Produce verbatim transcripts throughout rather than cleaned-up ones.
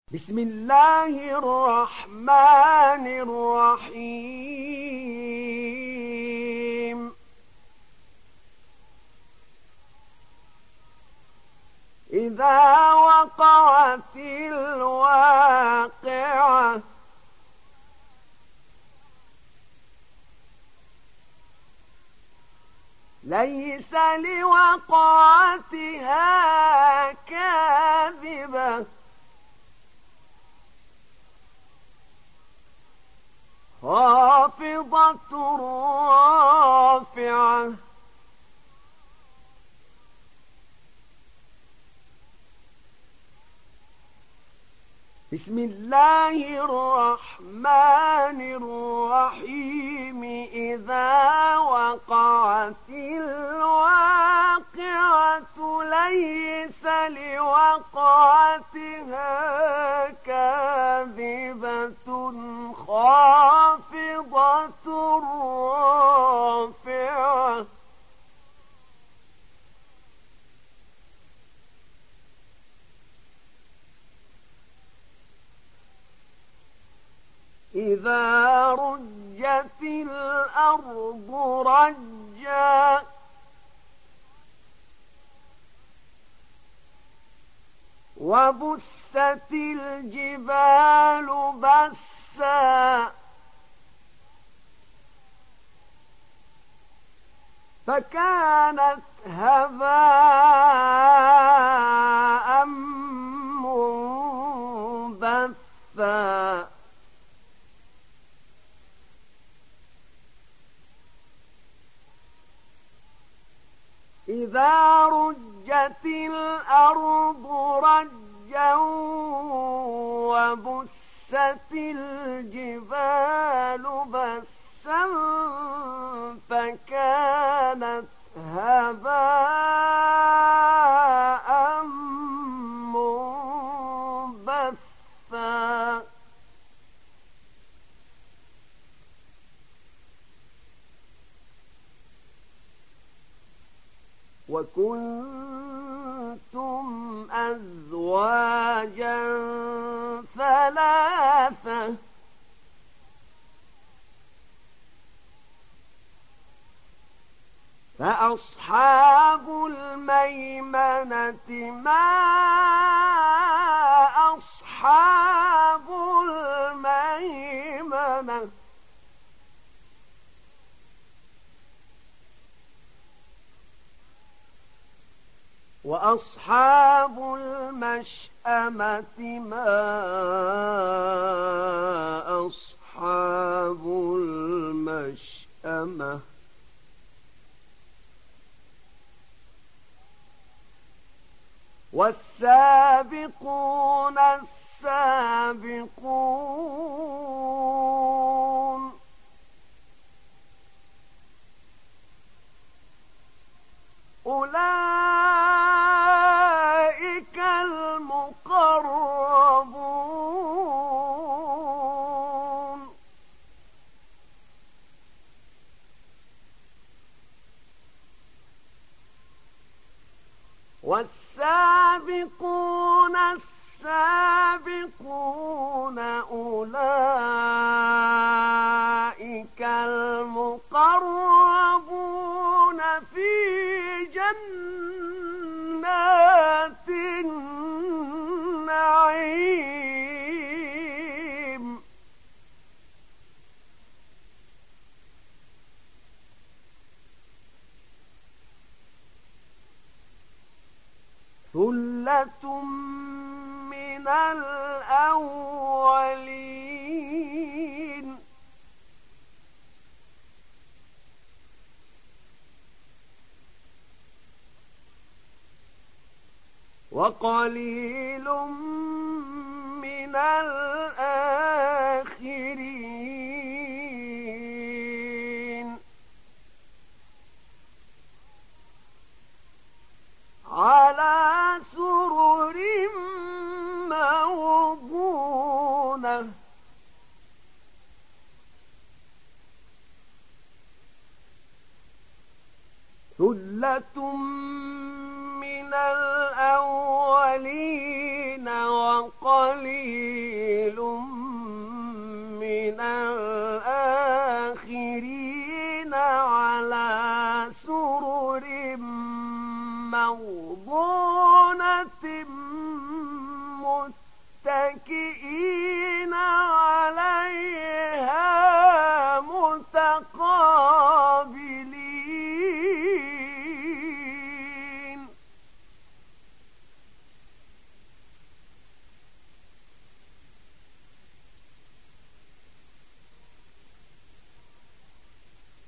بسم الله الرحمن الرحيم. إذا وقعت الواقعة ليس لوقعتها كاذبة خافضة رافعة بسم الله الرحمن الرحيم. إذا وقعت الواقعة ليس لوقعتها كاذبة خافضة رافعة إذا رجت الأرض رجا وبست الجبال بسا فكانت هباء منبثا إذا رجت الأرض رجا وبست الجبال بسا فكانت هباء منبثا وكنتم أزواجا ثلاثة فأصحاب الميمنة ما أصحاب الميمنة وأصحاب المشأمة ما أصحاب المشأمة والسابقون السابقون أولئك المقربون والسابقون السابقون أولئك المقربون في جنات النعيم ثلة من الأولين وقليل من الآخرين على سرر موضونة ثلة من الأولين وقليل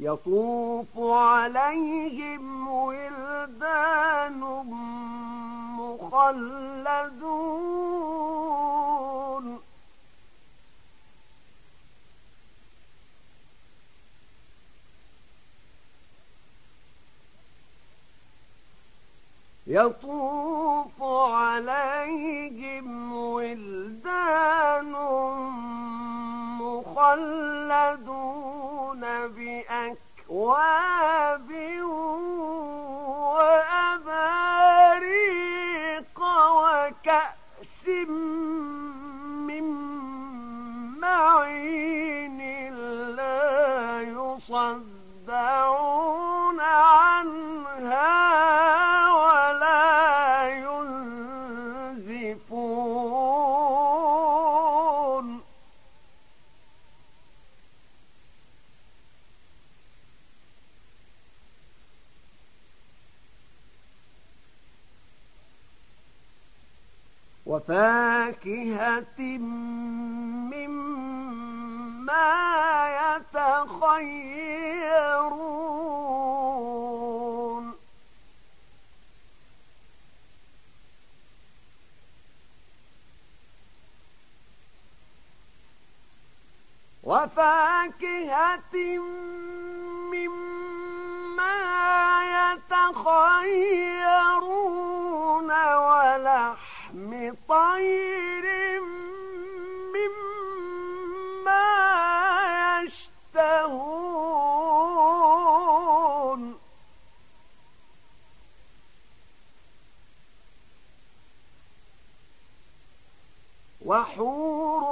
يطوف عليهم ولدان مخلدون يطوف عليهم ولدان مخلدون بأكواب وأباريق وكأس من معين لا يصدعون عنها ولا ينزفون وفاكهة مما يتخيرون وفاكهة مما يتخيرون ولحم طير مما يشتهون وحور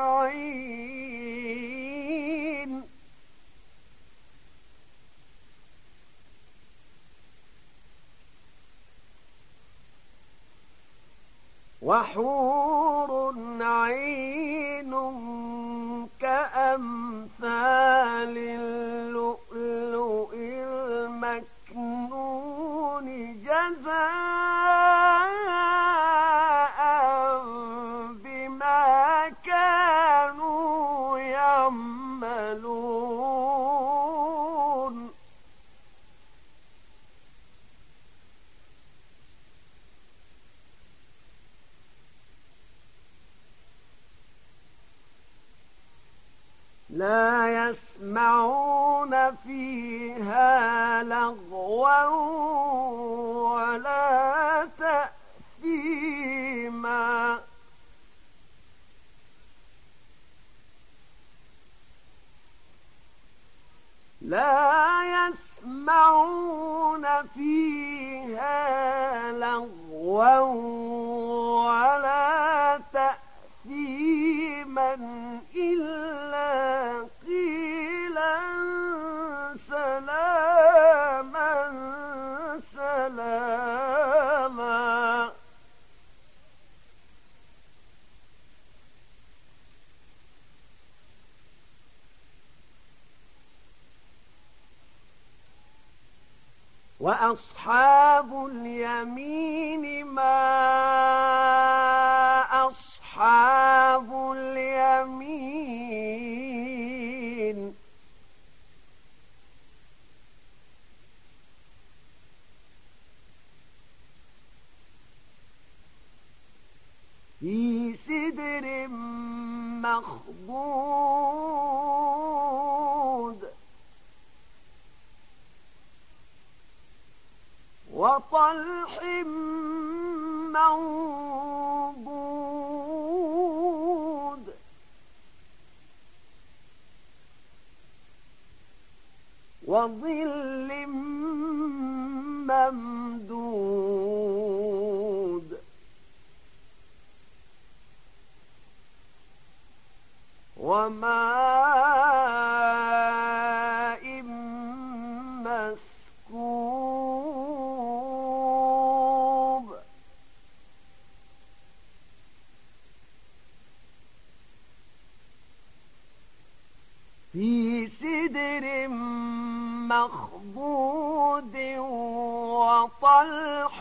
عين وحور عين كأمثال اللؤلؤ المكنون جزاء بما كانوا يعملون لا يسمعون فيها لغوا ولا تأثيما لا يسمعون فيها لغوا ولا تأثيما إلا قيلا سلاما سلاما وأصحاب اليمين ما أصحاب اليمين في سدر مخضود وطلح منضود وظل ممدود وماء مسكوب في سدر مخضود وطلح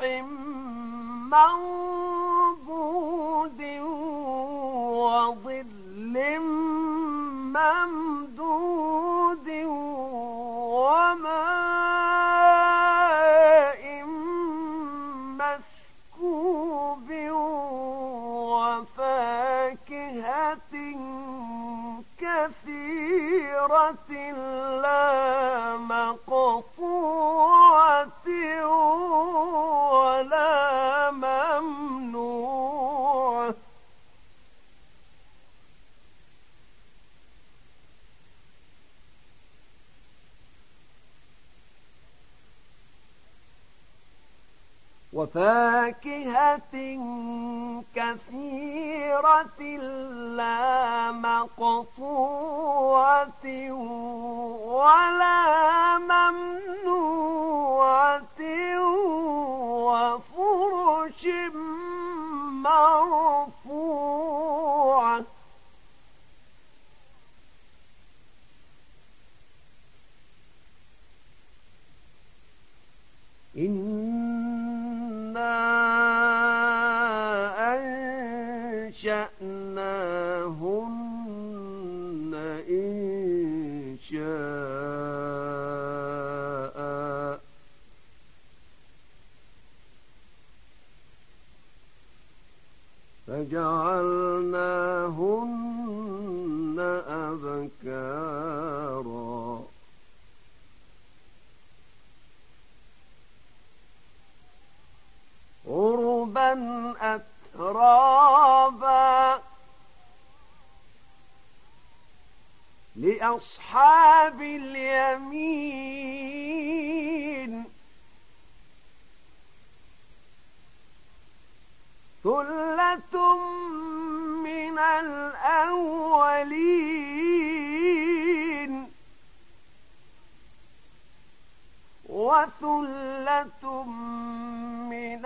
منضود وظل ممدود كثيرة لا مقطوعة ولا ممنوعة وفاكهة كثيرة لا مقطوعة ولا ممنوعة وفرش مرفوعة أنشأناهن إنشاء فجعلناهن أبكارا عربا أترابا لأصحاب اليمين ثلة من الأولين وثلة من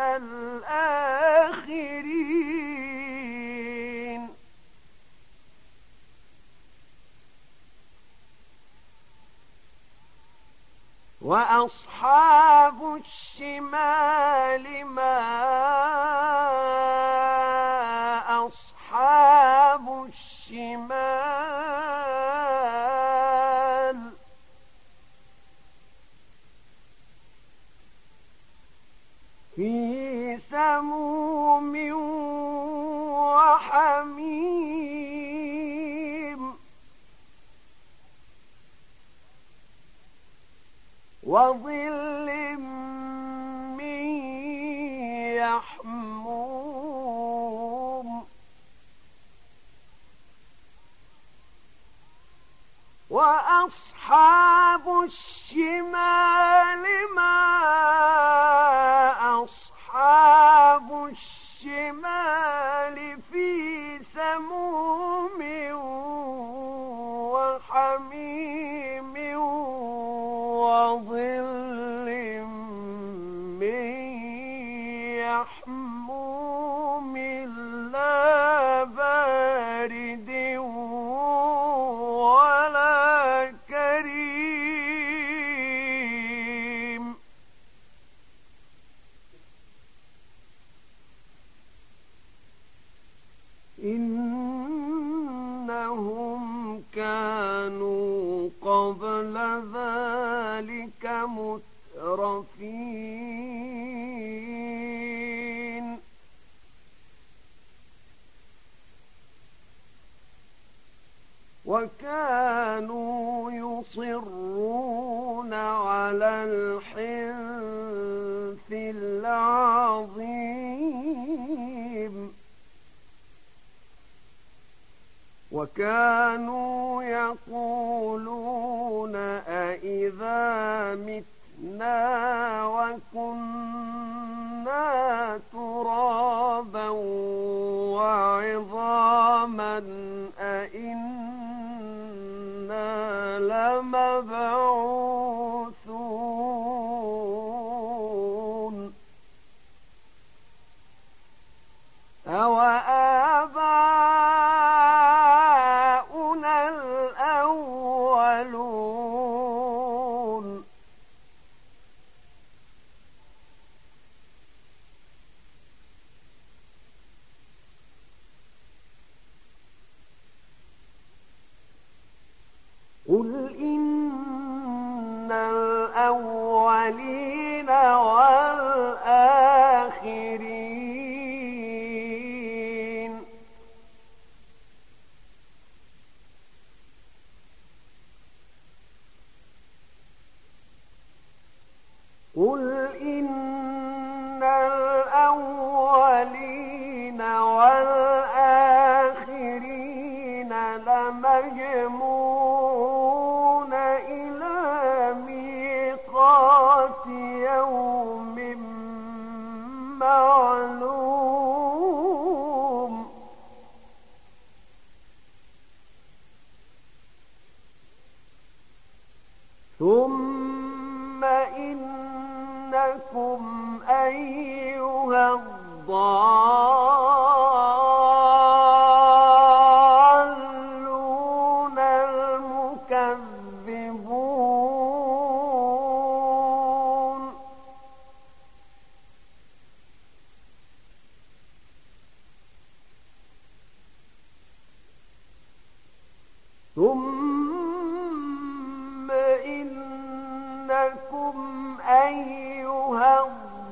الآخرين وأصحاب الشمال ما أصحاب الشمال في سموم وحميم وظل من يحموم وأصحاب الشمال ما أصحاب الشمال في سموم وحميم وظل من يحموم لا بارد ولا كريم إنهم كانوا قبل ذلك مترفين وكانوا يصرون على الحنث العظيم وكانوا يقولون أإذا متنا وكنا ترابا وعظاما أإنا لمبعوثون أوآباؤنا الأولون قل إن الأولين والآخرين ثم إنكم أيها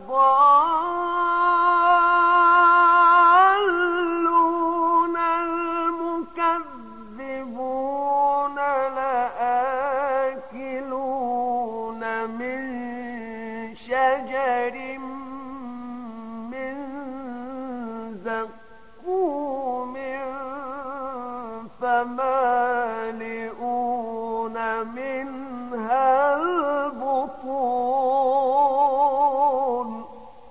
الضالون المكذبون لآكلون من شجر من زقوم فمالئون منها البطون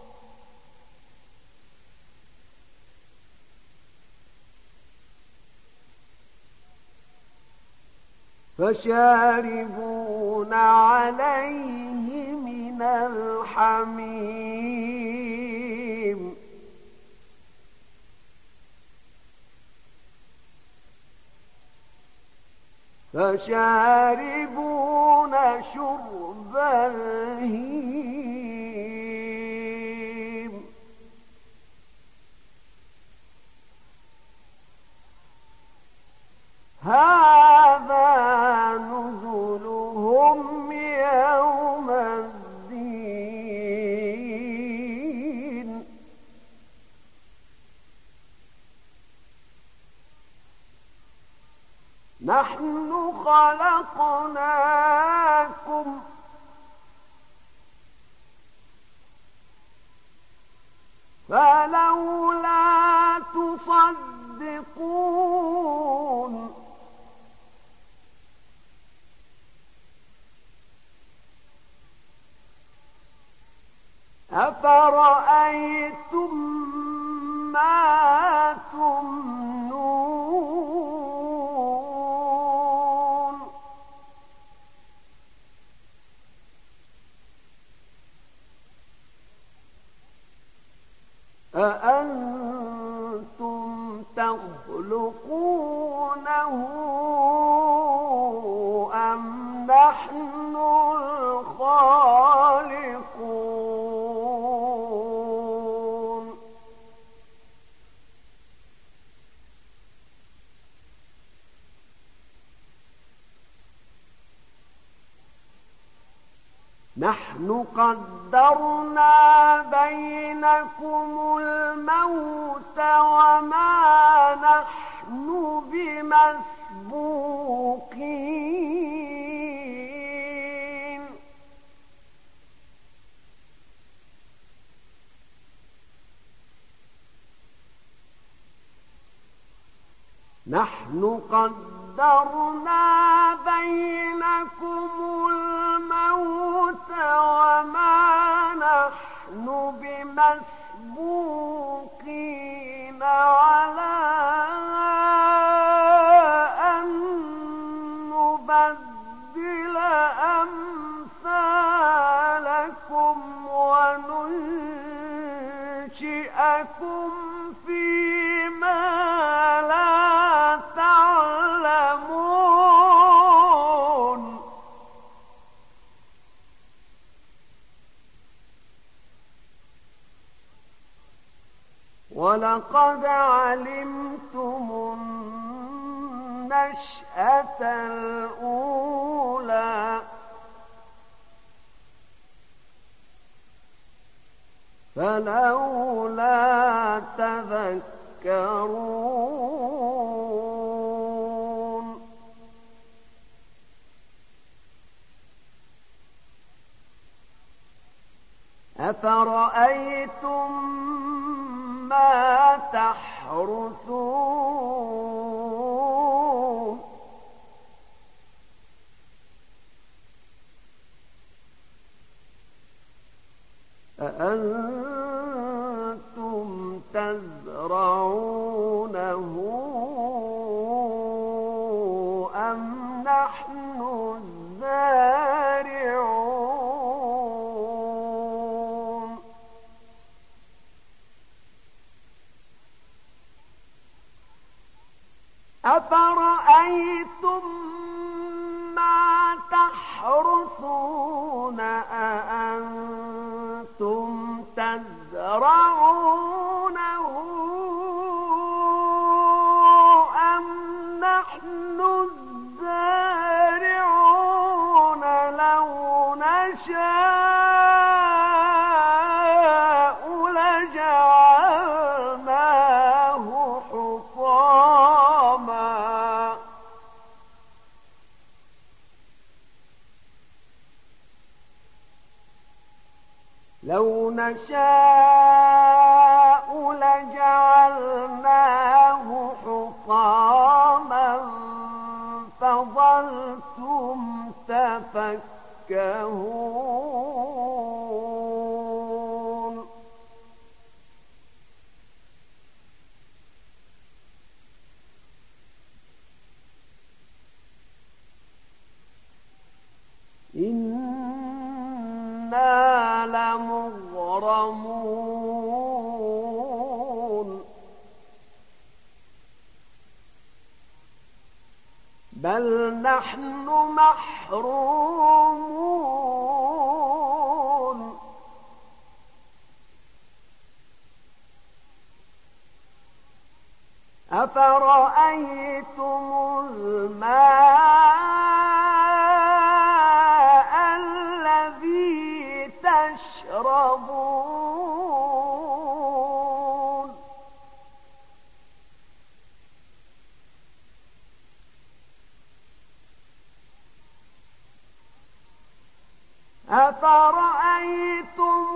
فشاربون عليه من الحميم فشاربون شرب الهيم هذا نزلهم يوم الدين نحن خلقناكم فلولا تصدقون أفرأيتم ما تمنون أأنتم تخلقونه أم نحن الخالقون نحن قدرنا بينكم الموت وما نحن بمسبوقين نحن قدرنا بينكم الموت وما نحن بمسبوقين على أن نبدل أمثالكم وننشئكم فيما لا تعلمون ولقد علمتم النشأة الأولى فلولا تذكرون أفرأيتم ما تحرثون أأنتم تزرعونه أم نحن الزارعون أفرأيتم ما تحرثون أأنتم تزرعونه أم نحن الزارعون نشاء لجعلناه حطاما فظلتم تفكهون إنا لمغرمون بل نحن محرومون أفرأيتم الماء الذي تشربون أفرأيتم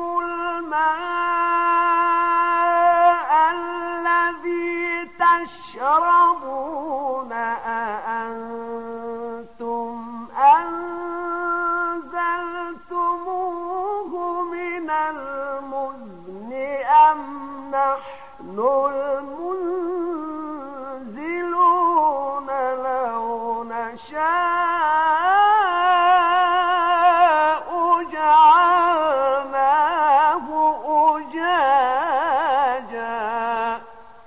الماء الذي تشربون أأنتم أنزلتموه من المزن أم نحن المنزلون لو نشاء جعلناه أجاجا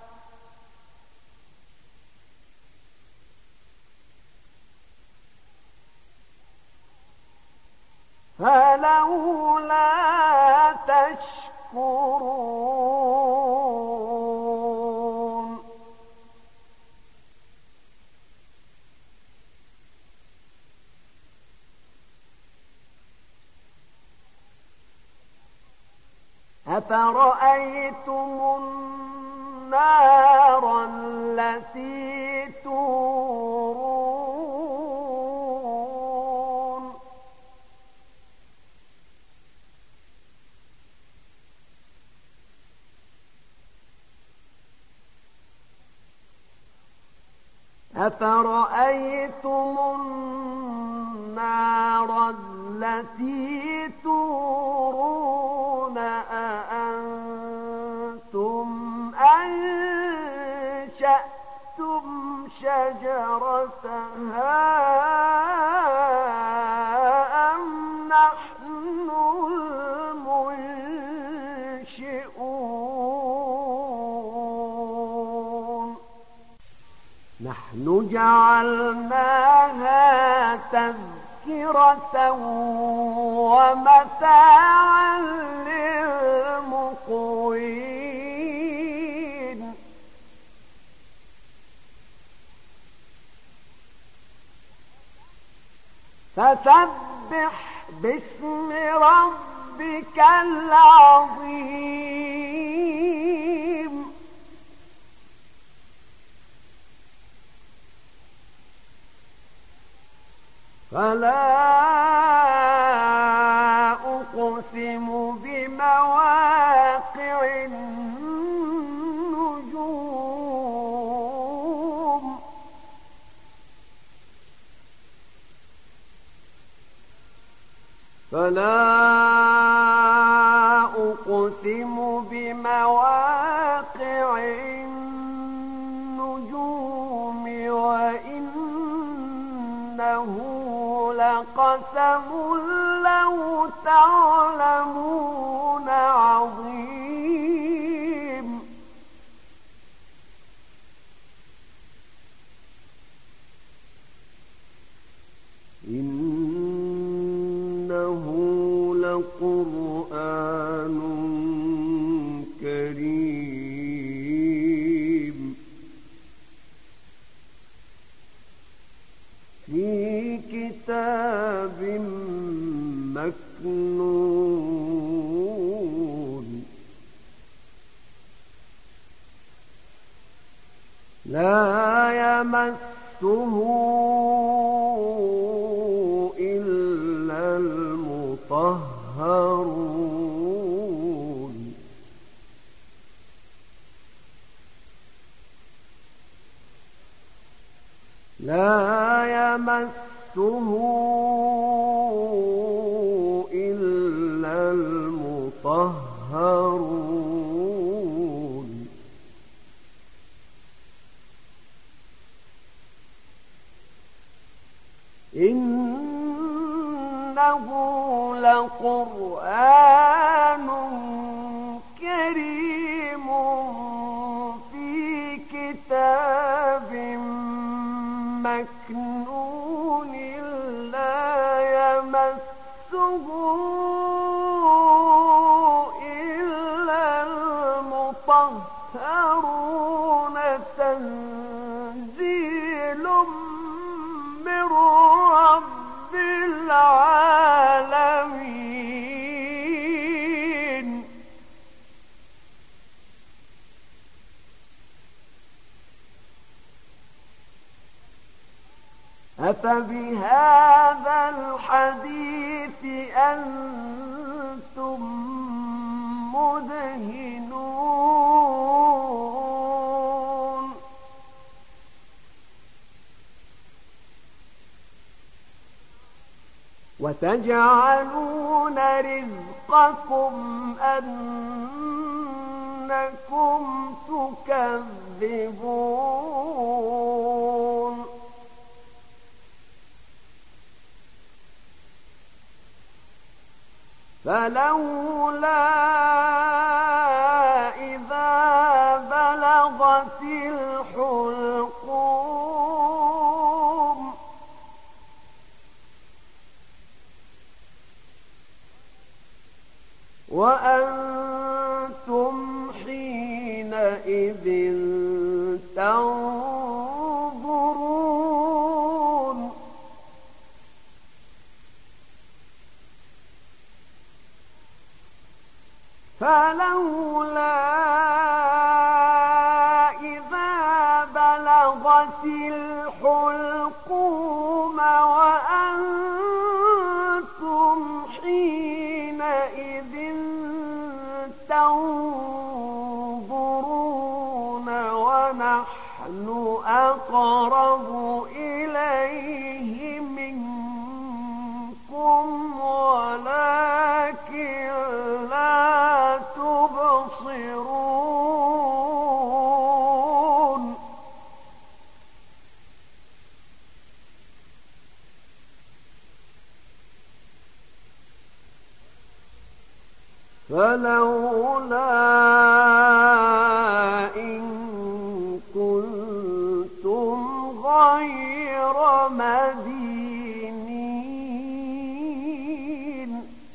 فلولا تشكرون أفرأيتم النار التي تورون أفرأيتم النار التي تورون أأنتم أنشأتم شجرتها أم نحن المنشئون نحن جعلناها تذكرة ومتاعا للمقوين فسبح باسم ربك العظيم فلا أقسم بمواقع النجوم فلا أقسم بمواقع النجوم وإنه لقسم لو تعلمون عظيم إنه لقرآن كريم في كتاب مكنون لا يمسه إلا المطهرون لا يمسه إلا المطهرون إنه لقرآن كريم في كتاب مكنون لا يمسه إلا المطهرون تنزيل من رب العالمين أفبهذا الحديث أنتم مدهنون وتجعلون رزقكم أنكم تكذبون فلولا إذا بلغت الحلقوم وأنتم حينئذ تنظرون فلولا إذا بلغت الحلقوم وأنتم حينئذ تنظرون ونحن أقرب إليه منكم ولكن لا تبصرون فلولا إن كنتم غير مدينين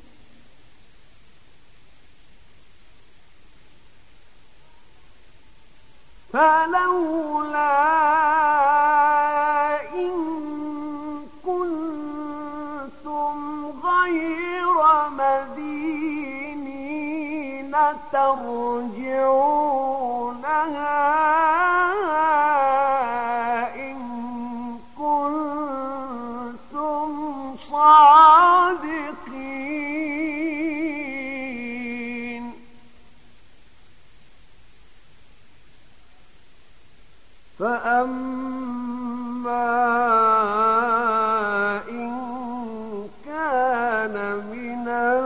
فلولا إن كنتم غير مدينين ترجعونها إن كنتم صادقين فأما إن كان من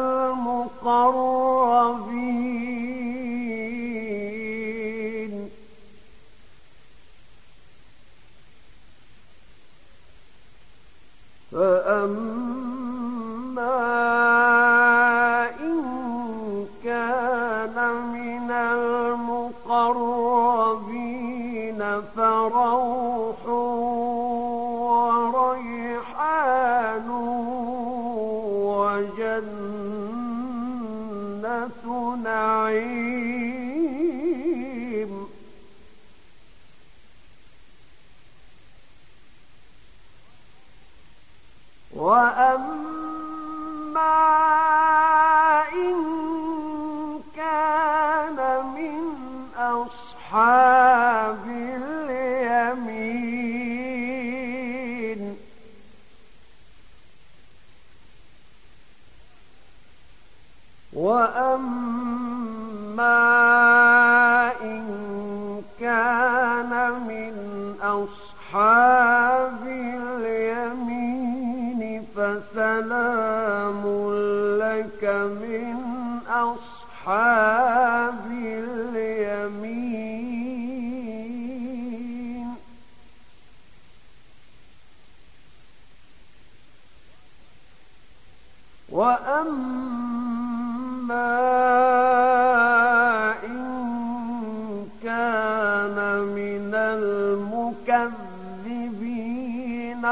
المقربين فأما إن كان من المقربين فروح وريحان وجنة نعيم وأما إن كان من أصحاب اليمين وأما إن كان من أصحاب فسلام لك من أصحاب اليمين وأما إن كان من المكذبين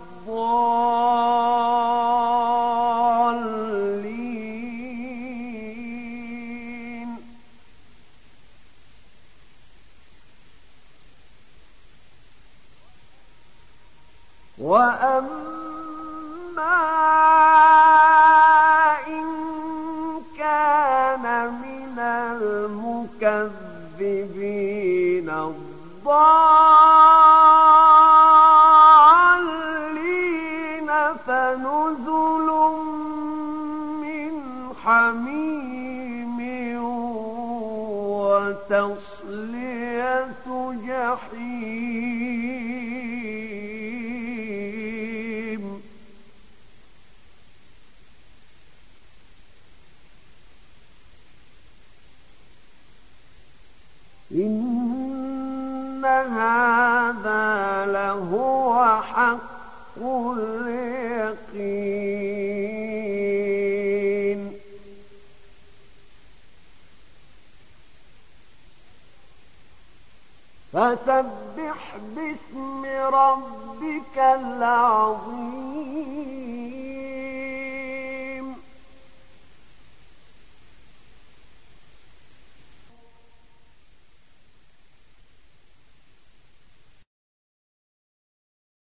الضالين وأما إن كان من المكذبين الضالين فنزل من حميم وتصلية جحيم إن هذا لهو حق اليقين فسبح باسم ربك العظيم